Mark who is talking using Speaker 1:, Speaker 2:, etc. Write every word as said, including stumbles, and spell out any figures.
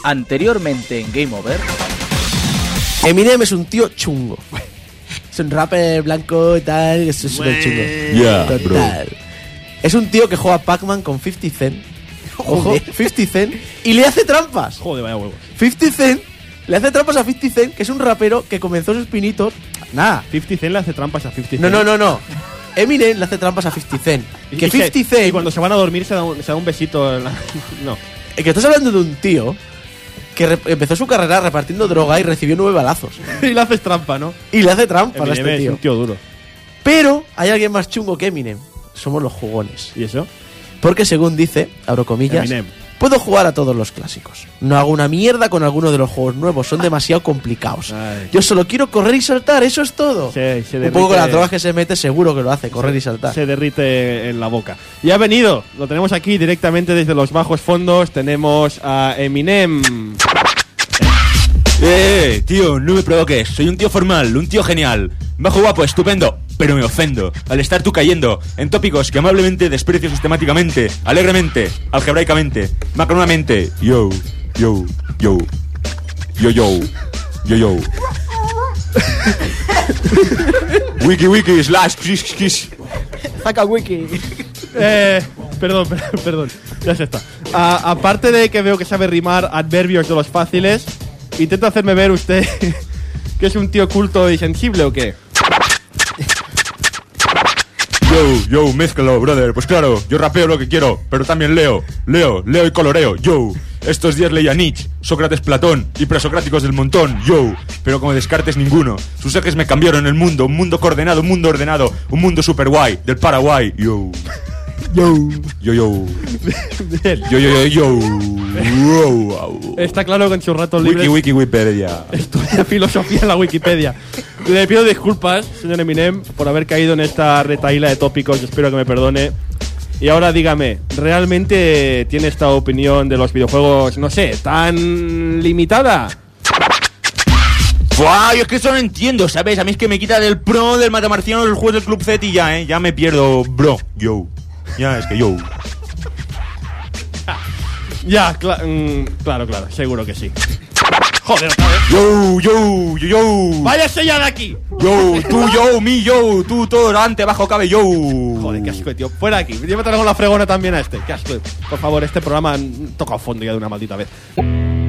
Speaker 1: Anteriormente en Game Over.
Speaker 2: Eminem es un tío chungo. Es un rapper blanco y tal, es súper chungo.
Speaker 3: Yeah,
Speaker 2: Total.
Speaker 3: bro.
Speaker 2: Es un tío que juega Pac-Man con fifty Cent. Ojo, fifty Cent. Y le hace trampas.
Speaker 4: Joder, vaya huevos.
Speaker 2: fifty Cent le hace trampas a fifty Cent, que es un rapero que comenzó sus pinitos. Nada.
Speaker 4: fifty Cent le hace trampas a fifty Cent.
Speaker 2: No, no, no, no. Eminem le hace trampas a fifty Cent.
Speaker 4: Y-
Speaker 2: Que
Speaker 4: y
Speaker 2: fifty
Speaker 4: se-
Speaker 2: Cent.
Speaker 4: Y cuando se van a dormir se da un, se da un besito en la... No.
Speaker 2: Que estás hablando de un tío que re- empezó su carrera repartiendo droga y recibió nueve balazos.
Speaker 4: Y le haces trampa, ¿no?
Speaker 2: Y le hace trampas a
Speaker 4: Eminem
Speaker 2: este
Speaker 4: es
Speaker 2: tío.
Speaker 4: un tío duro.
Speaker 2: Pero hay alguien más chungo que Eminem. Somos los jugones.
Speaker 4: ¿Y eso?
Speaker 2: Porque según dice, abro comillas,
Speaker 4: Eminem.
Speaker 2: puedo jugar a todos los clásicos. No hago una mierda con alguno de los juegos nuevos, son demasiado complicados.
Speaker 4: Ay.
Speaker 2: Yo solo quiero correr y saltar, eso es todo.
Speaker 4: Se, se
Speaker 2: Un poco con
Speaker 4: derrite-
Speaker 2: las drogas que se mete, seguro que lo hace, correr y saltar.
Speaker 4: Se derrite en la boca. Y ha venido, lo tenemos aquí directamente desde los bajos fondos. Tenemos a Eminem.
Speaker 3: Eh, tío, no me provoques. Soy un tío formal, un tío genial. Bajo guapo, estupendo, pero me ofendo al estar tú cayendo en tópicos que amablemente desprecio sistemáticamente, alegremente, algebraicamente, macronamente. Yo, yo, yo, yo, yo, yo, yo. Wiki, wiki, slash, kiss, kiss.
Speaker 2: Saca wiki.
Speaker 4: Eh, perdón, per- perdón. Ya se está. A- aparte de que veo que sabe rimar adverbios de los fáciles, intenta hacerme ver usted que es un tío culto y sensible o qué.
Speaker 3: Yo, yo, mézclalo, brother. Pues claro, yo rapeo lo que quiero, pero también leo, leo, leo y coloreo. Yo, estos días leía Nietzsche, Sócrates, Platón y presocráticos del montón. Yo, pero como Descartes ninguno. Sus ejes me cambiaron el mundo, un mundo coordenado, un mundo ordenado, un mundo super guay, del Paraguay. Yo,
Speaker 4: Yo.
Speaker 3: yo, yo,
Speaker 4: Bien.
Speaker 3: yo, yo, yo, yo. Wow.
Speaker 4: Está claro que en sus ratos libres
Speaker 3: Wiki, wiki, Wikipedia.
Speaker 4: estudia filosofía en la Wikipedia. Le pido disculpas, señor Eminem, por haber caído en esta retaíla de tópicos. Espero que me perdone. Y ahora dígame, ¿realmente tiene esta opinión de los videojuegos, no sé, tan limitada?
Speaker 3: Buah, yo es que eso no entiendo, ¿sabes? A mí es que me quita del pro, del matamarciano, del juego del Club Z y ya, ¿eh? Ya me pierdo, bro. Yo. Ya, es que yo.
Speaker 4: Ya, cla- mm, claro, claro, seguro que sí. Joder, otra vez.
Speaker 3: Yo, yo, yo, yo.
Speaker 4: ¡Váyase ya de aquí!
Speaker 3: Yo, tú, yo, mi, yo, tú, todo delante, abajo, cabe, yo.
Speaker 4: Joder, qué asco, tío. Fuera de aquí. Llévatelo con la fregona también a este. Qué asco. Por favor, este programa mm, toca a fondo ya de una maldita vez.